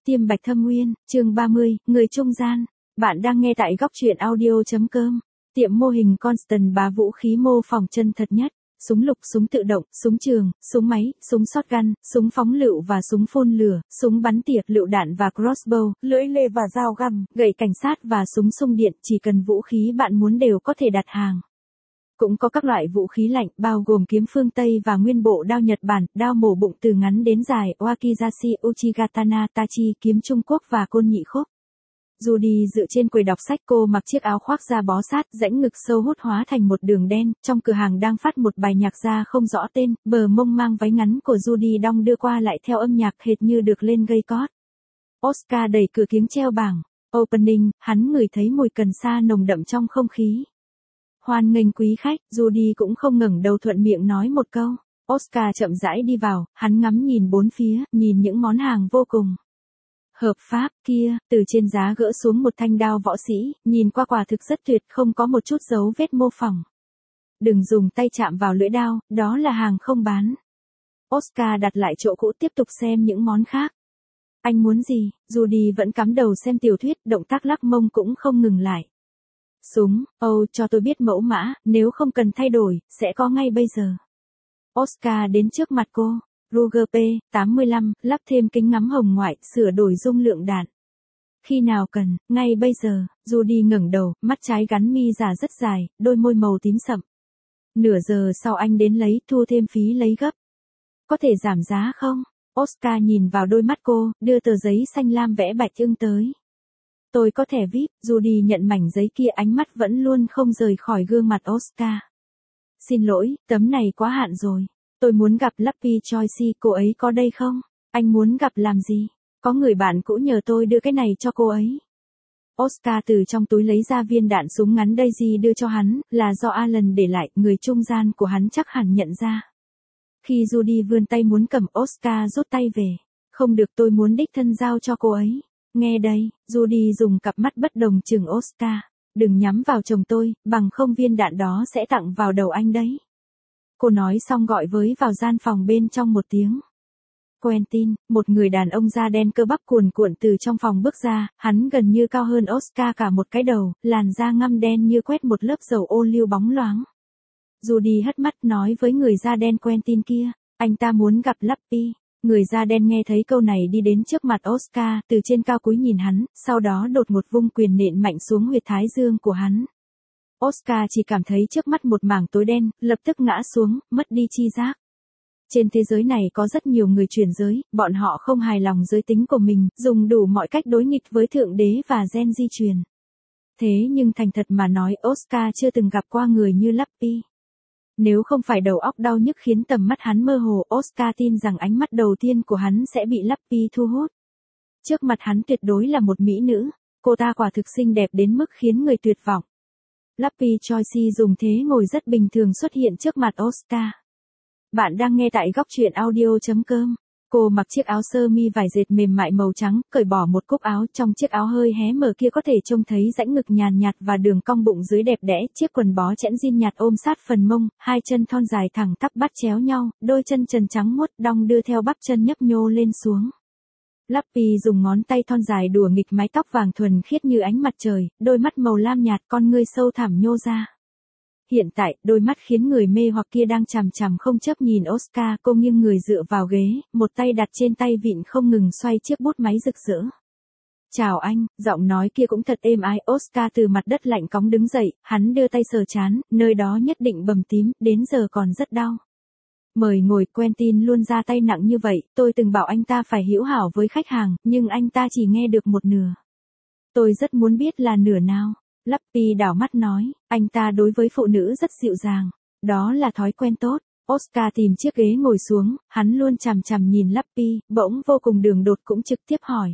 Tiêm Bạch Thâm Nguyên, chương 30, người trung gian. Bạn đang nghe tại góc truyện audio.com. Tiệm mô hình Constant bá vũ khí mô phỏng chân thật nhất. Súng lục, súng tự động, súng trường, súng máy, súng shotgun, súng phóng lựu và súng phun lửa, súng bắn tỉa, lựu đạn và crossbow, lưỡi lê và dao găm, gậy cảnh sát và súng xung điện. Chỉ cần vũ khí bạn muốn đều có thể đặt hàng. Cũng có các loại vũ khí lạnh, bao gồm kiếm phương Tây và nguyên bộ đao Nhật Bản, đao mổ bụng từ ngắn đến dài, wakizashi, uchigatana, tachi, kiếm Trung Quốc và côn nhị khúc. Judy dựa trên quầy đọc sách, cô mặc chiếc áo khoác da bó sát, rãnh ngực sâu hút hóa thành một đường đen. Trong cửa hàng đang phát một bài nhạc ra không rõ tên, bờ mông mang váy ngắn của Judy đong đưa qua lại theo âm nhạc hệt như được lên gây cót. Oscar đẩy cửa kiếng treo bảng Opening, hắn ngửi thấy mùi cần sa nồng đậm trong không khí. Hoan nghênh quý khách, Judy cũng không ngẩng đầu thuận miệng nói một câu. Oscar chậm rãi đi vào, hắn ngắm nhìn bốn phía, nhìn những món hàng vô cùng hợp pháp kia, từ trên giá gỡ xuống một thanh đao võ sĩ, nhìn qua quả thực rất tuyệt, không có một chút dấu vết mô phỏng. Đừng dùng tay chạm vào lưỡi đao, đó là hàng không bán. Oscar đặt lại chỗ cũ tiếp tục xem những món khác. Anh muốn gì? Judy vẫn cắm đầu xem tiểu thuyết, động tác lắc mông cũng không ngừng lại. Súng, cho tôi biết mẫu mã, nếu không cần thay đổi, sẽ có ngay bây giờ. Oscar đến trước mặt cô. Ruger P85, lắp thêm kính ngắm hồng ngoại, sửa đổi dung lượng đạn. Khi nào cần, ngay bây giờ. Judy ngẩng đầu, mắt trái gắn mi giả rất dài, đôi môi màu tím sậm. Nửa giờ sau anh đến lấy, thu thêm phí lấy gấp. Có thể giảm giá không? Oscar nhìn vào đôi mắt cô, đưa tờ giấy xanh lam vẽ bạch ưng tới. Tôi có thẻ VIP, Judy nhận mảnh giấy kia, ánh mắt vẫn luôn không rời khỏi gương mặt Oscar. Xin lỗi, tấm này quá hạn rồi. Tôi muốn gặp Lucky Choi, cô ấy có đây không? Anh muốn gặp làm gì? Có người bạn cũ nhờ tôi đưa cái này cho cô ấy. Oscar từ trong túi lấy ra viên đạn súng ngắn Daisy đưa cho hắn, là do Alan để lại, người trung gian của hắn chắc hẳn nhận ra. Khi Judy vươn tay muốn cầm, Oscar rút tay về. Không được, tôi muốn đích thân giao cho cô ấy. Nghe đây, Judy dùng cặp mắt bất đồng chừng Oscar. Đừng nhắm vào chồng tôi, bằng không viên đạn đó sẽ tặng vào đầu anh đấy. Cô nói xong gọi với vào gian phòng bên trong một tiếng. Quentin, một người đàn ông da đen cơ bắp cuồn cuộn từ trong phòng bước ra, hắn gần như cao hơn Oscar cả một cái đầu, làn da ngăm đen như quét một lớp dầu ô liu bóng loáng. Judy hất mắt nói với người da đen Quentin kia, anh ta muốn gặp Lucky. Người da đen nghe thấy câu này đi đến trước mặt Oscar, từ trên cao cúi nhìn hắn, sau đó đột ngột vung quyền nện mạnh xuống huyệt thái dương của hắn. Oscar chỉ cảm thấy trước mắt một mảng tối đen, lập tức ngã xuống, mất đi chi giác. Trên thế giới này có rất nhiều người chuyển giới, bọn họ không hài lòng giới tính của mình, dùng đủ mọi cách đối nghịch với Thượng Đế và gen di truyền. Thế nhưng thành thật mà nói, Oscar chưa từng gặp qua người như Lucky. Nếu không phải đầu óc đau nhức khiến tầm mắt hắn mơ hồ, Oscar tin rằng ánh mắt đầu tiên của hắn sẽ bị Lucky thu hút. Trước mặt hắn tuyệt đối là một mỹ nữ, cô ta quả thực xinh đẹp đến mức khiến người tuyệt vọng. Lucky Choi dùng thế ngồi rất bình thường xuất hiện trước mặt Oscar. Bạn đang nghe tại góc truyện audio.com. Cô mặc chiếc áo sơ mi vải dệt mềm mại màu trắng, cởi bỏ một cúc áo, trong chiếc áo hơi hé mở kia có thể trông thấy rãnh ngực nhàn nhạt và đường cong bụng dưới đẹp đẽ, chiếc quần bó chẽn jean nhạt ôm sát phần mông, hai chân thon dài thẳng tắp bắt chéo nhau, đôi chân trần trắng muốt đong đưa theo bắp chân nhấp nhô lên xuống. Lucky dùng ngón tay thon dài đùa nghịch mái tóc vàng thuần khiết như ánh mặt trời, đôi mắt màu lam nhạt, con ngươi sâu thẳm nhô ra. Hiện tại, đôi mắt khiến người mê hoặc kia đang chằm chằm không chớp nhìn Oscar, cô nghiêng người dựa vào ghế, một tay đặt trên tay vịn không ngừng xoay chiếc bút máy rực rỡ. Chào anh, giọng nói kia cũng thật êm ái. Oscar từ mặt đất lạnh cóng đứng dậy, hắn đưa tay sờ trán, nơi đó nhất định bầm tím, đến giờ còn rất đau. Mời ngồi. Quentin luôn ra tay nặng như vậy, tôi từng bảo anh ta phải hữu hảo với khách hàng, nhưng anh ta chỉ nghe được một nửa. Tôi rất muốn biết là nửa nào. Lucky đảo mắt nói, anh ta đối với phụ nữ rất dịu dàng, đó là thói quen tốt. Oscar tìm chiếc ghế ngồi xuống, hắn luôn chằm chằm nhìn Lucky, bỗng vô cùng đường đột cũng trực tiếp hỏi.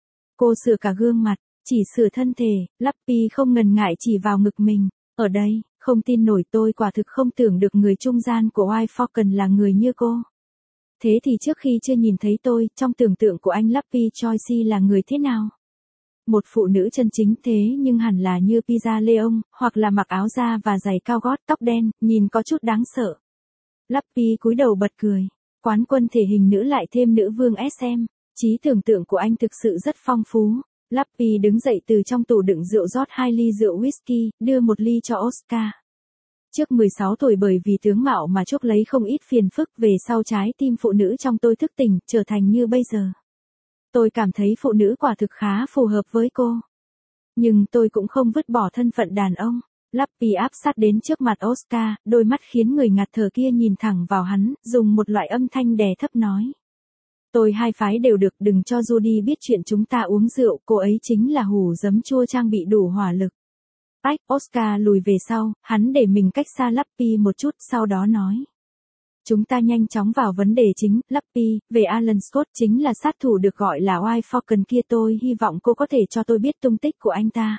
Cô sửa cả gương mặt, chỉ sửa thân thể. Lucky không ngần ngại chỉ vào ngực mình, ở đây, không tin nổi, tôi quả thực không tưởng được người trung gian của White Falcon là người như cô. Thế thì trước khi chưa nhìn thấy tôi, trong tưởng tượng của anh Lucky Choi là người thế nào? Một phụ nữ chân chính, thế nhưng hẳn là như Pizza Leon, hoặc là mặc áo da và giày cao gót, tóc đen, nhìn có chút đáng sợ. Lucky cúi đầu bật cười. Quán quân thể hình nữ lại thêm nữ vương SM. Trí tưởng tượng của anh thực sự rất phong phú. Lappy đứng dậy từ trong tủ đựng rượu rót 2 ly rượu whisky, đưa một ly cho Oscar. Trước 16 tuổi bởi vì tướng mạo mà chuốc lấy không ít phiền phức, về sau trái tim phụ nữ trong tôi thức tỉnh, trở thành như bây giờ. Tôi cảm thấy phụ nữ quả thực khá phù hợp với cô. Nhưng tôi cũng không vứt bỏ thân phận đàn ông. Lappy áp sát đến trước mặt Oscar, đôi mắt khiến người ngạt thở kia nhìn thẳng vào hắn, dùng một loại âm thanh đè thấp nói. Tôi hai phái đều được, đừng cho Judy biết chuyện chúng ta uống rượu, cô ấy chính là hủ giấm chua trang bị đủ hỏa lực. Ách, Oscar lùi về sau, hắn để mình cách xa Lappy một chút, sau đó nói. Chúng ta nhanh chóng vào vấn đề chính, Lappy, về Alan Scott chính là sát thủ được gọi là White Falcon kia, tôi hy vọng cô có thể cho tôi biết tung tích của anh ta.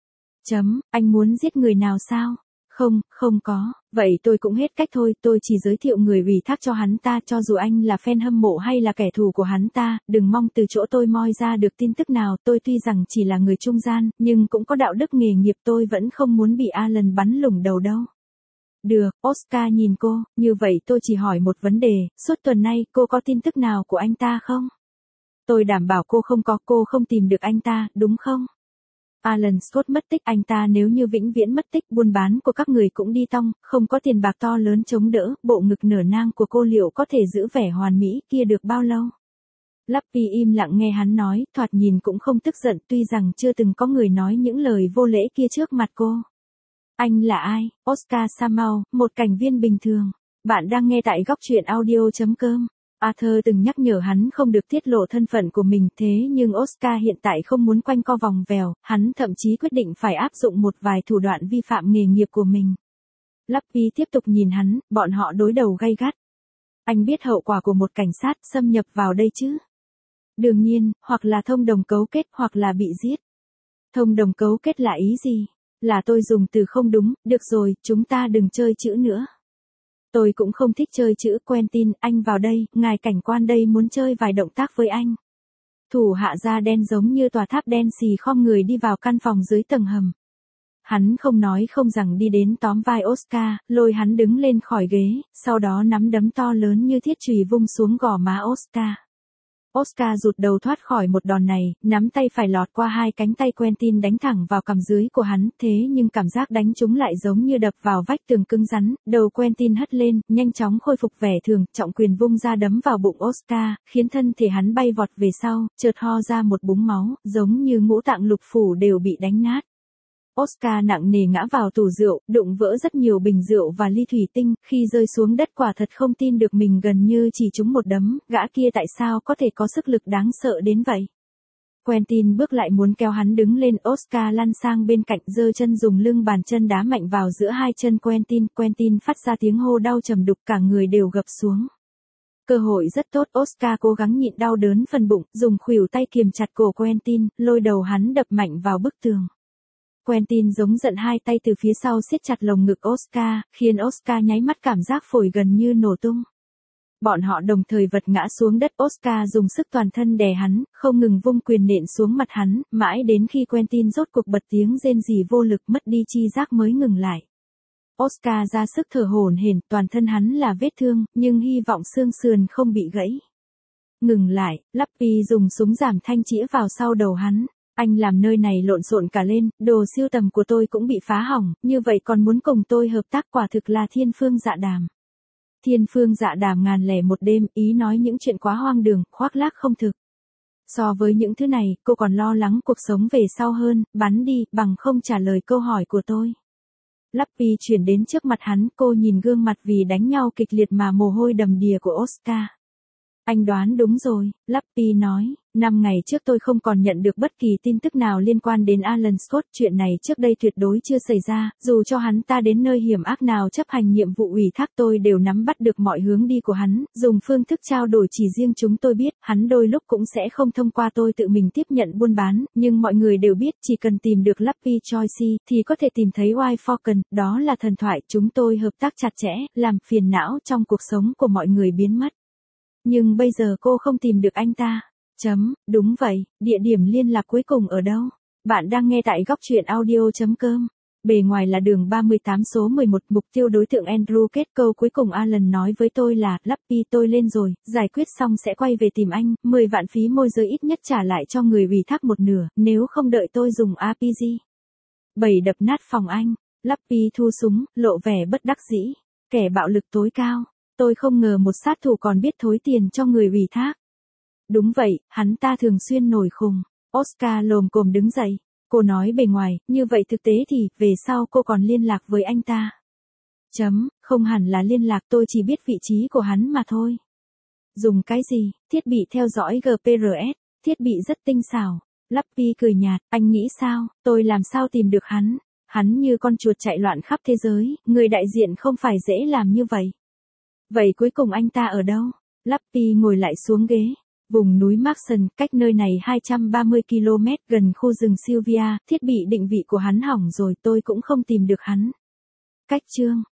Anh muốn giết người nào sao? Không có, vậy tôi cũng hết cách thôi, tôi chỉ giới thiệu người ủy thác cho hắn ta, cho dù anh là fan hâm mộ hay là kẻ thù của hắn ta, đừng mong từ chỗ tôi moi ra được tin tức nào, tôi tuy rằng chỉ là người trung gian, nhưng cũng có đạo đức nghề nghiệp, tôi vẫn không muốn bị Alan bắn lủng đầu đâu. Được, Oscar nhìn cô, như vậy tôi chỉ hỏi một vấn đề, suốt tuần nay cô có tin tức nào của anh ta không? Tôi đảm bảo cô không có, cô không tìm được anh ta, đúng không? Alan Scott mất tích, anh ta nếu như vĩnh viễn mất tích, buôn bán của các người cũng đi tong, không có tiền bạc to lớn chống đỡ, bộ ngực nở nang của cô liệu có thể giữ vẻ hoàn mỹ kia được bao lâu? Lappy im lặng nghe hắn nói, thoạt nhìn cũng không tức giận, tuy rằng chưa từng có người nói những lời vô lễ kia trước mặt cô. Anh là ai? Oscar Samau, một cảnh viên bình thường. Bạn đang nghe tại góc truyện audio.com. Arthur từng nhắc nhở hắn không được tiết lộ thân phận của mình, thế nhưng Oscar hiện tại không muốn quanh co vòng vèo, hắn thậm chí quyết định phải áp dụng một vài thủ đoạn vi phạm nghề nghiệp của mình. Lappy tiếp tục nhìn hắn, bọn họ đối đầu gay gắt. Anh biết hậu quả của một cảnh sát xâm nhập vào đây chứ? Đương nhiên, hoặc là thông đồng cấu kết hoặc là bị giết. Thông đồng cấu kết là ý gì? Là tôi dùng từ không đúng, được rồi, chúng ta đừng chơi chữ nữa. Tôi cũng không thích chơi chữ. Quentin, anh vào đây, ngài cảnh quan đây muốn chơi vài động tác với anh. Thủ hạ da đen giống như tòa tháp đen xì khom người đi vào căn phòng dưới tầng hầm. Hắn không nói không rằng đi đến tóm vai Oscar, lôi hắn đứng lên khỏi ghế, sau đó nắm đấm to lớn như thiết chùy vung xuống gò má Oscar. Oscar rụt đầu thoát khỏi một đòn này, nắm tay phải lọt qua hai cánh tay Quentin đánh thẳng vào cằm dưới của hắn, thế nhưng cảm giác đánh trúng lại giống như đập vào vách tường cứng rắn, đầu Quentin hất lên, nhanh chóng khôi phục vẻ thường, trọng quyền vung ra đấm vào bụng Oscar, khiến thân thể hắn bay vọt về sau, chợt ho ra một búng máu, giống như ngũ tạng lục phủ đều bị đánh nát. Oscar nặng nề ngã vào tủ rượu, đụng vỡ rất nhiều bình rượu và ly thủy tinh, khi rơi xuống đất quả thật không tin được mình gần như chỉ trúng một đấm, gã kia tại sao có thể có sức lực đáng sợ đến vậy. Quentin bước lại muốn kéo hắn đứng lên, Oscar lăn sang bên cạnh, giơ chân dùng lưng bàn chân đá mạnh vào giữa hai chân Quentin phát ra tiếng hô đau trầm đục, cả người đều gập xuống. Cơ hội rất tốt, Oscar cố gắng nhịn đau đớn phần bụng, dùng khuỷu tay kiềm chặt cổ Quentin, lôi đầu hắn đập mạnh vào bức tường. Quentin giống giận, hai tay từ phía sau siết chặt lồng ngực Oscar, khiến Oscar nháy mắt cảm giác phổi gần như nổ tung. Bọn họ đồng thời vật ngã xuống đất, Oscar dùng sức toàn thân đè hắn, không ngừng vung quyền nện xuống mặt hắn, mãi đến khi Quentin rốt cuộc bật tiếng rên rỉ vô lực mất đi chi giác mới ngừng lại. Oscar ra sức thở hổn hển, toàn thân hắn là vết thương, nhưng hy vọng xương sườn không bị gãy. Ngừng lại, Lappy dùng súng giảm thanh chĩa vào sau đầu hắn. Anh làm nơi này lộn xộn cả lên, đồ sưu tầm của tôi cũng bị phá hỏng, như vậy còn muốn cùng tôi hợp tác, quả thực là thiên phương dạ đàm. Thiên phương dạ đàm ngàn lẻ một đêm, ý nói những chuyện quá hoang đường, khoác lác không thực. So với những thứ này, cô còn lo lắng cuộc sống về sau hơn, bắn đi, bằng không trả lời câu hỏi của tôi. Lappy chuyển đến trước mặt hắn, cô nhìn gương mặt vì đánh nhau kịch liệt mà mồ hôi đầm đìa của Oscar. Anh đoán đúng rồi, Lappy nói, 5 ngày trước tôi không còn nhận được bất kỳ tin tức nào liên quan đến Alan Scott, chuyện này trước đây tuyệt đối chưa xảy ra, dù cho hắn ta đến nơi hiểm ác nào chấp hành nhiệm vụ ủy thác tôi đều nắm bắt được mọi hướng đi của hắn, dùng phương thức trao đổi chỉ riêng chúng tôi biết, hắn đôi lúc cũng sẽ không thông qua tôi tự mình tiếp nhận buôn bán, nhưng mọi người đều biết chỉ cần tìm được Lappy Joyce thì có thể tìm thấy White Falcon, đó là thần thoại, chúng tôi hợp tác chặt chẽ, làm phiền não trong cuộc sống của mọi người biến mất. Nhưng bây giờ cô không tìm được anh ta. Đúng vậy, địa điểm liên lạc cuối cùng ở đâu? Bạn đang nghe tại góc truyện audio.com. Bề ngoài là đường 38 số 11, mục tiêu đối tượng Andrew. Kết câu cuối cùng Alan nói với tôi là, Lappy tôi lên rồi, giải quyết xong sẽ quay về tìm anh, 10 vạn phí môi giới ít nhất trả lại cho người ủy thác một nửa, nếu không đợi tôi dùng RPG. 7 đập nát phòng anh, Lappy thu súng, lộ vẻ bất đắc dĩ, kẻ bạo lực tối cao, tôi không ngờ một sát thủ còn biết thối tiền cho người ủy thác. Đúng vậy, hắn ta thường xuyên nổi khùng. Oscar lồm cồm đứng dậy. Cô nói bề ngoài, như vậy thực tế thì, về sau cô còn liên lạc với anh ta. Không hẳn là liên lạc, tôi chỉ biết vị trí của hắn mà thôi. Dùng cái gì? Thiết bị theo dõi GPRS, thiết bị rất tinh xảo. Lappy cười nhạt, anh nghĩ sao, tôi làm sao tìm được hắn? Hắn như con chuột chạy loạn khắp thế giới, người đại diện không phải dễ làm như vậy. Vậy cuối cùng anh ta ở đâu? Lappy ngồi lại xuống ghế. Vùng núi Markson, cách nơi này 230 km, gần khu rừng Sylvia, thiết bị định vị của hắn hỏng rồi, tôi cũng không tìm được hắn. Cách chương